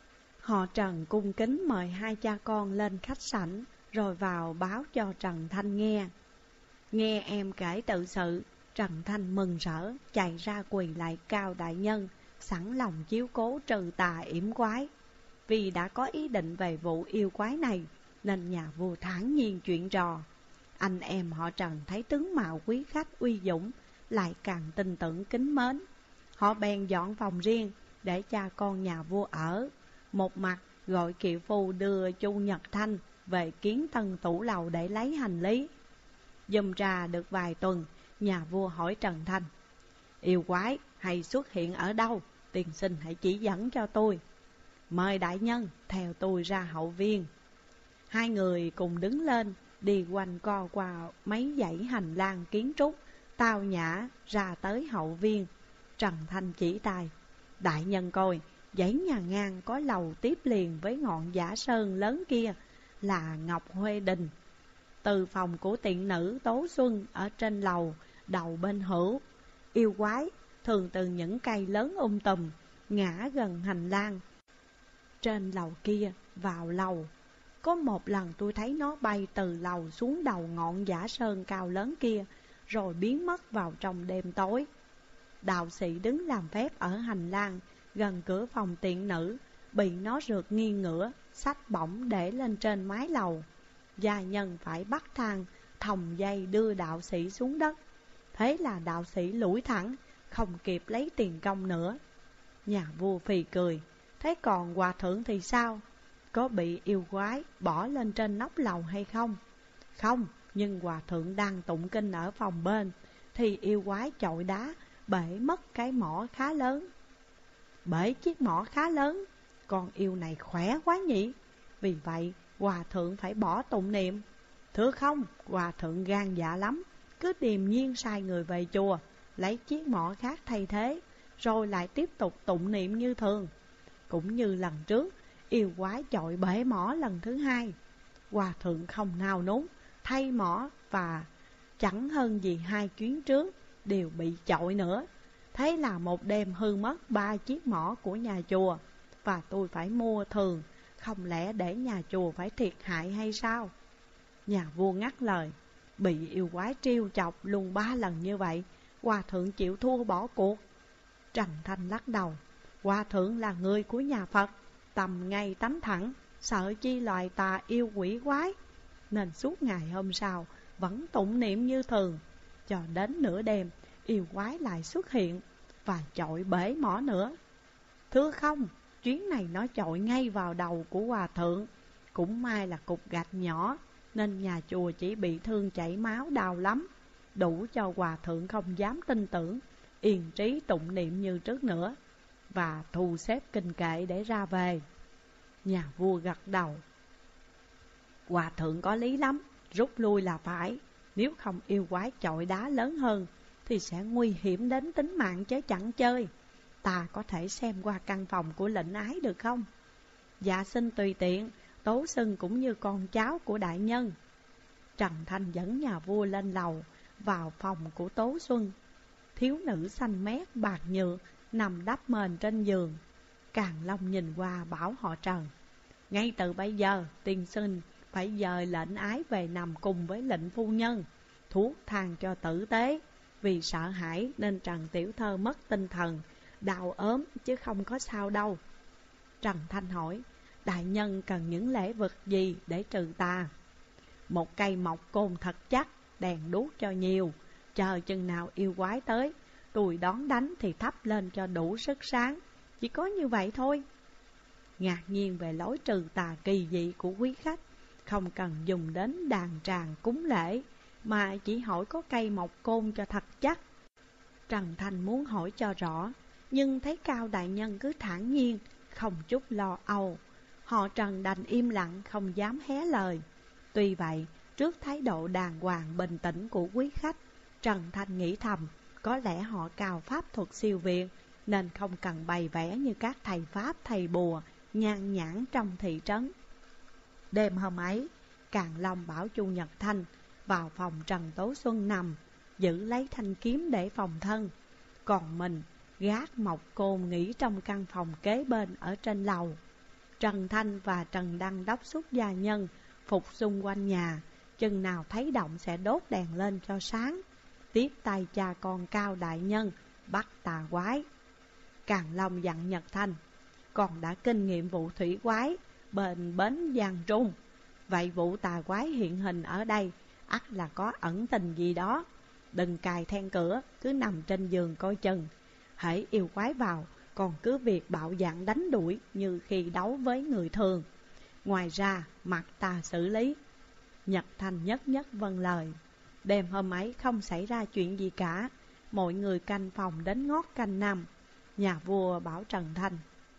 Họ Trần cung kính mời hai cha con lên khách sảnh, rồi vào báo cho Trần Thanh nghe. Nghe em kể tự sự, Trần Thanh mừng rỡ, chạy ra quỳ lại Cao đại nhân, sẵn lòng chiếu cố trừ tà yểm quái. Vì đã có ý định về vụ yêu quái này, nên nhà vua thản nhiên chuyện trò. Anh em họ Trần thấy tướng mạo quý khách uy dũng, lại càng tin tưởng kính mến. Họ bèn dọn phòng riêng để cha con nhà vua ở. Một mặt gọi kiệu phu đưa Chu Nhật Thanh về kiến tân tủ lầu để lấy hành lý. Dùm ra được vài tuần, nhà vua hỏi Trần Thanh: Yêu quái hay xuất hiện ở đâu? Tiên sinh hãy chỉ dẫn cho tôi. Mời đại nhân theo tôi ra hậu viên. Hai người cùng đứng lên, đi quanh co qua mấy dãy hành lang kiến trúc, tao nhã ra tới hậu viên. Trần Thanh chỉ tay: Đại nhân coi, dãy nhà ngang có lầu tiếp liền với ngọn giả sơn lớn kia là Ngọc Huê Đình. Từ phòng của tiện nữ Tố Xuân ở trên lầu đầu bên hữu, yêu quái thường từ những cây lớn tùm ngã gần hành lang trên lầu kia vào lầu. Có một lần tôi thấy nó bay từ lầu xuống đầu ngọn giả sơn cao lớn kia, rồi biến mất vào trong đêm tối. Đạo sĩ đứng làm phép ở hành lang gần cửa phòng tiện nữ, bị nó rượt nghiêng ngửa, xách bổng để lên trên mái lầu. Gia nhân phải bắt thang thòng dây đưa đạo sĩ xuống đất. Thế là đạo sĩ lủi thẳng, không kịp lấy tiền công nữa. Nhà vua phì cười: Thế còn hòa thượng thì sao? Có bị yêu quái bỏ lên trên nóc lầu hay không? Không, nhưng hòa thượng đang tụng kinh ở phòng bên, thì yêu quái chọi đá bể mất cái mỏ khá lớn. Bể chiếc mỏ khá lớn, con yêu này khỏe quá nhỉ? Vì vậy hòa thượng phải bỏ tụng niệm. Thưa không, hòa thượng gan dạ lắm, cứ điềm nhiên sai người về chùa, lấy chiếc mỏ khác thay thế, rồi lại tiếp tục tụng niệm như thường. Cũng như lần trước, yêu quái chọi bể mỏ lần thứ hai, hòa thượng không nao núng thay mỏ, và chẳng hơn gì hai chuyến trước đều bị chọi nữa. Thế là một đêm hư mất 3 chiếc mỏ của nhà chùa, và tôi phải mua thường, không lẽ để nhà chùa phải thiệt hại hay sao? Nhà vua ngắt lời: Bị yêu quái trêu chọc luôn 3 lần như vậy, hòa thượng chịu thua bỏ cuộc. Trần Thanh lắc đầu: Hòa thượng là người của nhà Phật, tầm ngay tánh thẳng, sợ chi loài tà yêu quỷ quái, nên suốt ngày hôm sau vẫn tụng niệm như thường. Cho đến nửa đêm, yêu quái lại xuất hiện và chọi bể mỏ nữa. Thưa không, chuyến này nó chọi ngay vào đầu của hòa thượng. Cũng may là cục gạch nhỏ, nên nhà chùa chỉ bị thương chảy máu đau lắm, đủ cho hòa thượng không dám tin tưởng, yên trí tụng niệm như trước nữa, và thu xếp kinh kệ để ra về. Nhà vua gật đầu: Hòa thượng có lý lắm, rút lui là phải. Nếu không yêu quái chọi đá lớn hơn thì sẽ nguy hiểm đến tính mạng chứ chẳng chơi. Ta có thể xem qua căn phòng của lệnh ái được không? Dạ xin tùy tiện, Tố Xuân cũng như con cháu của đại nhân. Trần Thanh dẫn nhà vua lên lầu, vào phòng của Tố Xuân. Thiếu nữ xanh mét bạc nhược nằm đắp mền trên giường. Càn Long nhìn qua bảo họ Trần: Ngay từ bây giờ tiên sinh phải dời lệnh ái về nằm cùng với lệnh phu nhân, thuốc thang cho tử tế. Vì sợ hãi nên Trần tiểu thơ mất tinh thần, đau ốm chứ không có sao đâu. Trần Thanh hỏi: Đại nhân cần những lễ vật gì để trừ tà? Một cây mộc côn thật chắc, đèn đuốc cho nhiều. Chờ chừng nào yêu quái tới, tôi đón đánh thì thắp lên cho đủ sức sáng. Chỉ có như vậy thôi. Ngạc nhiên về lối trừ tà kỳ dị của quý khách, không cần dùng đến đàn tràng cúng lễ, mà chỉ hỏi có cây mộc côn cho thật chắc. Trần Thanh muốn hỏi cho rõ, nhưng thấy Cao đại nhân cứ thản nhiên, không chút lo âu. Họ Trần đành im lặng không dám hé lời. Tuy vậy, trước thái độ đàng hoàng bình tĩnh của quý khách, Trần Thanh nghĩ thầm, có lẽ họ cào pháp thuật siêu việt, nên không cần bày vẽ như các thầy pháp thầy bùa nhan nhãn trong thị trấn. Đêm hôm ấy, Càn Long bảo Chu Nhật Thanh vào phòng Trần Tố Xuân nằm, giữ lấy thanh kiếm để phòng thân. Còn mình gác mộc côn nghỉ trong căn phòng kế bên ở trên lầu. Trần Thanh và Trần Đăng đốc xuất gia nhân phục xung quanh nhà, chừng nào thấy động sẽ đốt đèn lên cho sáng, tiếp tay cha con Cao đại nhân bắt tà quái. Càn Long dặn Nhật Thanh, còn đã kinh nghiệm vụ thủy quái bên bến Giang Trung, vậy vụ tà quái hiện hình ở đây ắt là có ẩn tình gì đó. Đừng cài then cửa, cứ nằm trên giường coi chừng. Hễ yêu quái vào, còn cứ việc bạo dạn đánh đuổi như khi đấu với người thường. Ngoài ra, mặc ta xử lý. Nhật Thanh nhất nhất vâng lời. Đêm hôm ấy không xảy ra chuyện gì cả. Mọi người canh phòng đến ngót canh năm. Nhà vua bảo Trần Thanh,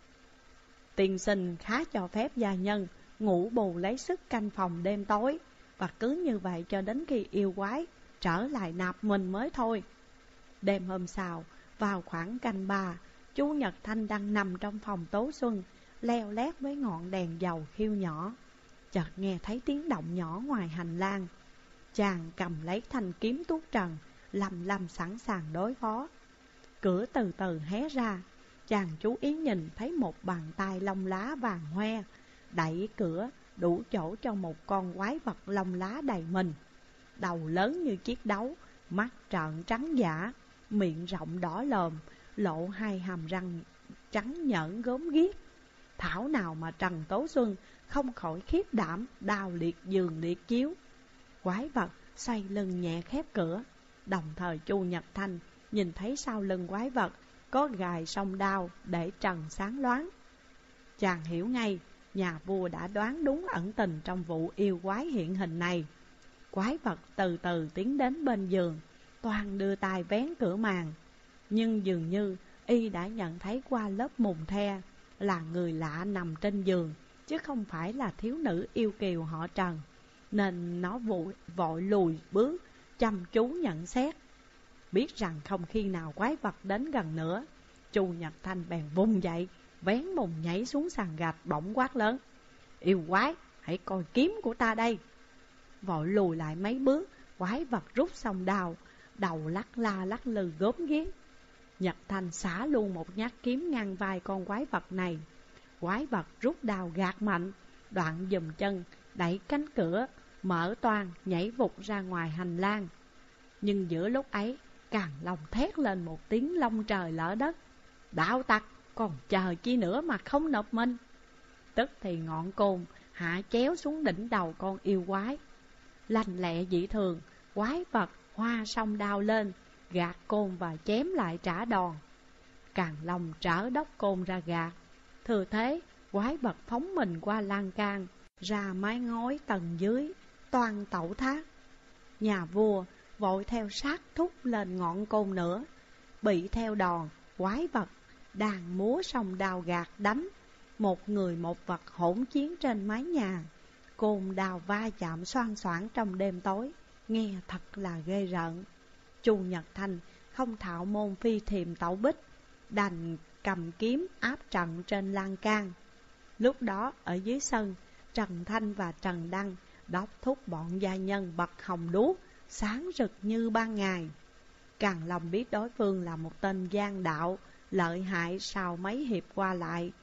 tiên sinh khá cho phép gia nhân ngủ bù lấy sức canh phòng đêm tối, và cứ như vậy cho đến khi yêu quái trở lại nạp mình mới thôi. Đêm hôm sau, vào khoảng canh 3, chú Nhật Thanh đang nằm trong phòng Tố Xuân, leo lét với ngọn đèn dầu khiêu nhỏ. Chợt nghe thấy tiếng động nhỏ ngoài hành lang. Chàng cầm lấy thanh kiếm tuốt trần, lầm lầm sẵn sàng đối phó. Cửa từ từ hé ra, chàng chú ý nhìn thấy một bàn tay lông lá vàng hoe đẩy cửa đủ chỗ cho một con quái vật lông lá đầy mình. Đầu lớn như chiếc đấu, mắt trợn trắng dã, miệng rộng đỏ lòm, lộ hai hàm răng trắng nhợn gớm ghiếc. Thảo nào mà Trần Tố Xuân không khỏi khiếp đảm, đào liệt giường liệt chiếu. Quái vật xoay lưng nhẹ khép cửa. Đồng thời Chu Nhật Thanh nhìn thấy sau lưng quái vật có gài song đao để trần sáng loáng. Chàng hiểu ngay, nhà vua đã đoán đúng ẩn tình trong vụ yêu quái hiện hình này. Quái vật từ từ tiến đến bên giường, toàn đưa tay vén cửa màn. Nhưng dường như y đã nhận thấy qua lớp mùng the là người lạ nằm trên giường, chứ không phải là thiếu nữ yêu kiều họ Trần, nên nó vội lùi bước, chăm chú nhận xét. Biết rằng không khi nào quái vật đến gần nữa, Chu Nhật Thanh bèn vùng dậy, vén mùng nhảy xuống sàn gạch, bỗng quát lớn, yêu quái, hãy coi kiếm của ta đây. Vội lùi lại mấy bước, quái vật rút xong đao, đầu lắc la lắc lư gớm ghiếc. Nhật Thanh xả luôn một nhát kiếm ngang vai con quái vật này. Quái vật rút đao gạt mạnh, đoạn giùm chân, đẩy cánh cửa, mở toang, nhảy vụt ra ngoài hành lang. Nhưng giữa lúc ấy, Càn Long thét lên một tiếng long trời lở đất, đạo tặc, còn chờ chi nữa mà không nộp mình. Tức thì ngọn côn hạ chéo xuống đỉnh đầu con yêu quái. Lanh lẹ dị thường, quái vật hoa song đao lên, gạt côn và chém lại trả đòn. Càn Long trở đốc côn ra gạt. Thừa thế, quái vật phóng mình qua lan can, ra mái ngói tầng dưới, toan tẩu thác. Nhà vua vội theo sát thúc lên ngọn côn nữa. Bị theo đòn, quái vật đang múa song đao gạt đánh. Một người một vật hỗn chiến trên mái nhà. Côn đào va chạm xoan xoảng trong đêm tối, nghe thật là ghê rợn. Chu Nhật Thanh không thạo môn phi thiềm tẩu bích, đành cầm kiếm áp trận trên lan can. Lúc đó ở dưới sân, Trần Thanh và Trần Đăng đốc thúc bọn gia nhân bật hồng đuốc, sáng rực như ban ngày. Càn Long biết đối phương là một tên gian đạo, lợi hại sau mấy hiệp qua lại,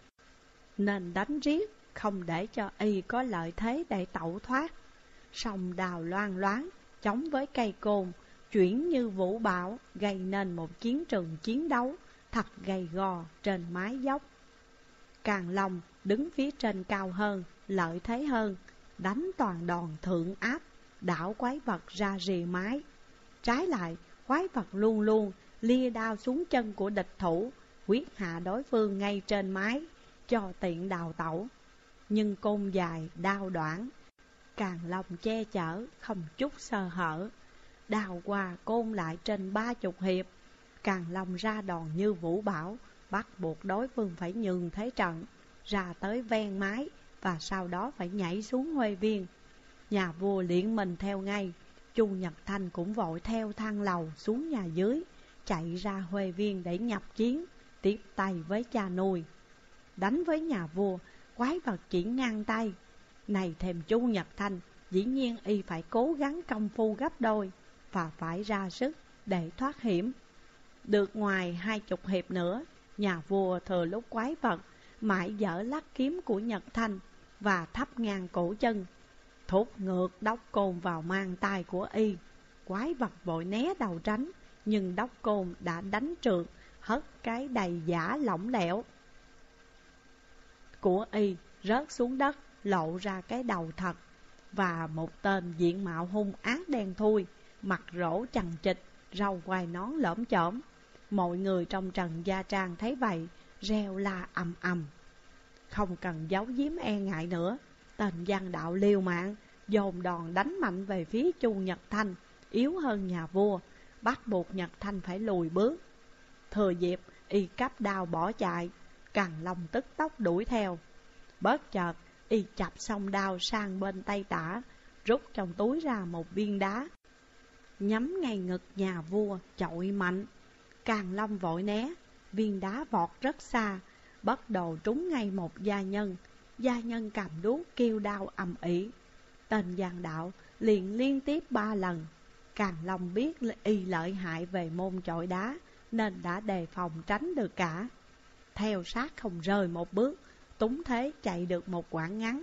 nên đánh riết, không để cho y có lợi thế để tẩu thoát. Song đào loang loáng, chống với cây côn, chuyển như vũ bão, gây nên một chiến trường chiến đấu thật gay go trên mái dốc. Càn Long đứng phía trên cao hơn, lợi thế hơn, đánh toàn đòn thượng áp, đảo quái vật ra rìa mái. Trái lại, quái vật luôn luôn lia đao xuống chân của địch thủ, quyết hạ đối phương ngay trên mái, cho tiện đào tẩu. Nhưng côn dài, đao đoạn, Càn Long che chở, không chút sơ hở. Đào qua côn lại trên 30 hiệp, Càn Long ra đòn như vũ bão, bắt buộc đối phương phải nhường thế trận. ra tới ven mái và sau đó phải nhảy xuống Huê Viên. Nhà vua liệng mình theo ngay. Chu Nhật Thanh cũng vội theo thang lầu xuống nhà dưới, chạy ra Huê Viên để nhập chiến, tiếp tay với cha nuôi. Đánh với nhà vua, quái vật chỉ ngang tay. Này thêm Chu Nhật Thanh, dĩ nhiên y phải cố gắng công phu gấp đôi và phải ra sức để thoát hiểm. Được ngoài 20 hiệp nữa, nhà vua thừa lúc quái vật mãi dở lắc kiếm của Nhật Thanh và thắp ngang cổ chân, thúc ngược đốc côn vào mang tay của y. Quái vật vội né đầu tránh, nhưng đốc côn đã đánh trượt, hất cái đầy giả lỏng lẻo của y rớt xuống đất, lộ ra cái đầu thật và một tên diện mạo hung ác đen thui, mặt rỗ chằng chịt, râu quai nón lởm chởm. Mọi người trong Trần Gia Trang thấy vậy, reo la ầm ầm. Không cần giấu giếm e ngại nữa, tên Văn Đạo liều mạng, dồn đòn đánh mạnh về phía Chu Nhật Thanh, yếu hơn nhà vua, bắt buộc Nhật Thanh phải lùi bước. Thừa dịp y cắp đao bỏ chạy, Càn Long tức tốc đuổi theo. Bất chợt y chập xong đao sang bên tay tả, rút trong túi ra một viên đá, nhắm ngay ngực nhà vua chọi mạnh. Càn Long vội né, viên đá vọt rất xa, bất đồ trúng ngay một gia nhân. Gia nhân cầm đuốc kêu đau ầm ĩ. Tên Giang Đạo liền liên tiếp 3 lần. Càn Long biết y lợi hại về môn chọi đá, nên đã đề phòng tránh được cả. Theo sát không rời một bước, túng thế chạy được một quãng ngắn.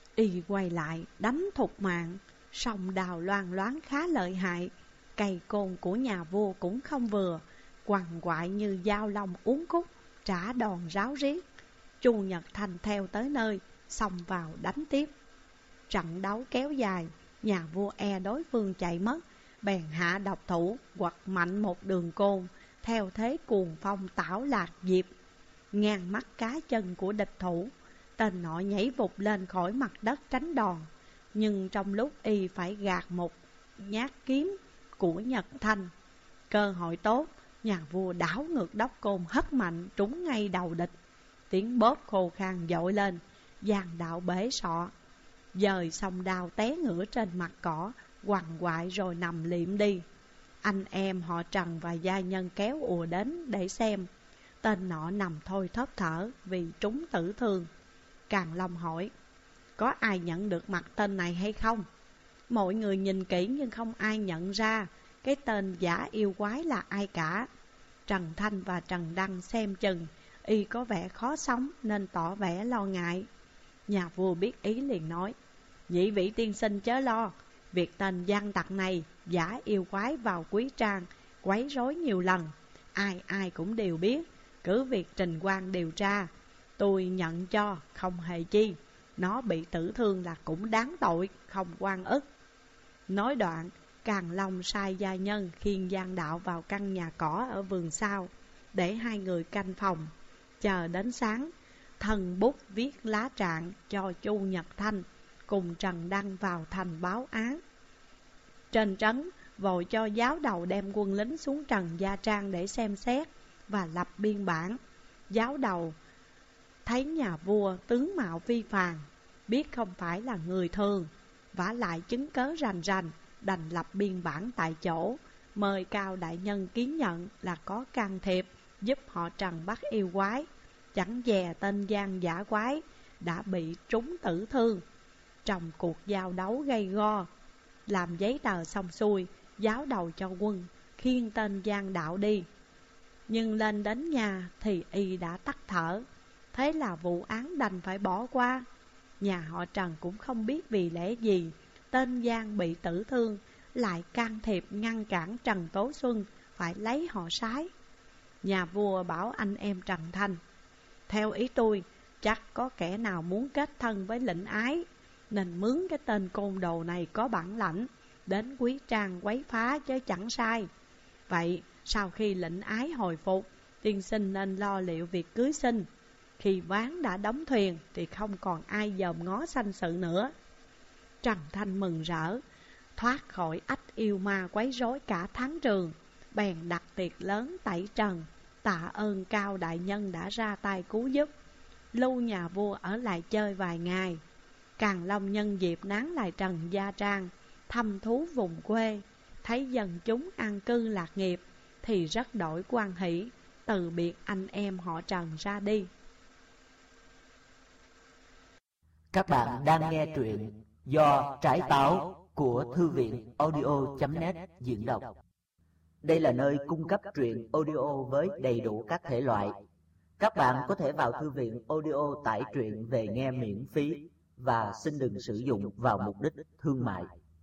Y quay lại đánh thục mạng, song đào loang loáng khá lợi hại. Cây côn của nhà vua cũng không vừa, quằn quại như dao long uốn khúc, trả đòn ráo riết. Chu Nhật Thanh theo tới nơi, xông vào đánh tiếp. Trận đấu kéo dài, nhà vua e đối phương chạy mất, bèn hạ độc thủ, quật mạnh một đường côn, theo thế cuồng phong tảo lạc diệp, ngang mắt cá chân của địch thủ. Tên nọ nhảy vụt lên khỏi mặt đất tránh đòn, nhưng trong lúc y phải gạt một nhát kiếm của Nhật Thanh, cơ hội tốt, nhà vua đảo ngược đốc côn hất mạnh trúng ngay đầu địch. Tiếng bóp khô khan dội lên, Giang Đạo bể sọ, dời song đao té ngửa trên mặt cỏ, quằn quại rồi nằm liệm đi. Anh em họ Trần và gia nhân kéo ùa đến để xem. Tên nọ nằm thôi thóp thở vì trúng tử thương. Càn Long hỏi, có ai nhận được mặt tên này hay không? Mọi người nhìn kỹ nhưng không ai nhận ra cái tên giả yêu quái là ai cả. Trần Thanh và Trần Đăng xem chừng y có vẻ khó sống nên tỏ vẻ lo ngại. Nhà vua biết ý liền nói, nhị vị tiên sinh chớ lo, việc tên gian tặc này giả yêu quái vào quý trang, quấy rối nhiều lần, ai ai cũng đều biết. Cứ việc trình quan điều tra, tôi nhận cho không hề chi. Nó bị tử thương là cũng đáng tội, không oan ức. Nói đoạn, Càn Long sai gia nhân khiêng Giang Đạo vào căn nhà cỏ ở vườn sau, để hai người canh phòng. Chờ đến sáng, thần bút viết lá trạng cho Chu Nhật Thanh cùng Trần Đăng vào thành báo án. Trên trấn vội cho giáo đầu đem quân lính xuống Trần Gia Trang để xem xét và lập biên bản. Giáo đầu thấy nhà vua tướng mạo phi phàm, biết không phải là người thường, vả lại chứng cớ rành rành, đành lập biên bản tại chỗ, mời Cao đại nhân ký nhận là có can thiệp giúp họ Trần bắt yêu quái. Chẳng dè tên gian giả quái đã bị trúng tử thương trong cuộc giao đấu gay go. Làm giấy tờ xong xuôi, giáo đầu cho quân khiêng tên Giang Đạo đi. Nhưng lên đến nhà thì y đã tắt thở. Thế là vụ án đành phải bỏ qua. Nhà họ Trần cũng không biết vì lẽ gì tên Giang bị tử thương lại can thiệp ngăn cản Trần Tố Xuân phải lấy họ Sái. Nhà vua bảo anh em Trần Thanh, theo ý tôi, chắc có kẻ nào muốn kết thân với lệnh ái, nên mướn cái tên côn đồ này có bản lãnh đến quý trang quấy phá chứ chẳng sai. Vậy sau khi lệnh ái hồi phục, tiên sinh nên lo liệu việc cưới sinh. Khi ván đã đóng thuyền thì không còn ai dòm ngó sanh sự nữa. Trần Thanh mừng rỡ, thoát khỏi ách yêu ma quấy rối cả tháng trường, bèn đặt tiệc lớn tẩy trần, tạ ơn Cao đại nhân đã ra tay cứu giúp. lưu nhà vua ở lại chơi vài ngày. Càn Long nhân dịp nán lại Trần Gia Trang, thăm thú vùng quê, thấy dân chúng an cư lạc nghiệp thì rất đổi quan hỷ, từ biệt anh em họ Trần ra đi. Các bạn đang nghe truyện do Trái Táo của Thư viện audio.net diễn đọc. Đây là nơi cung cấp truyện audio với đầy đủ các thể loại. Các bạn có thể vào thư viện audio tải truyện về nghe miễn phí và xin đừng sử dụng vào mục đích thương mại.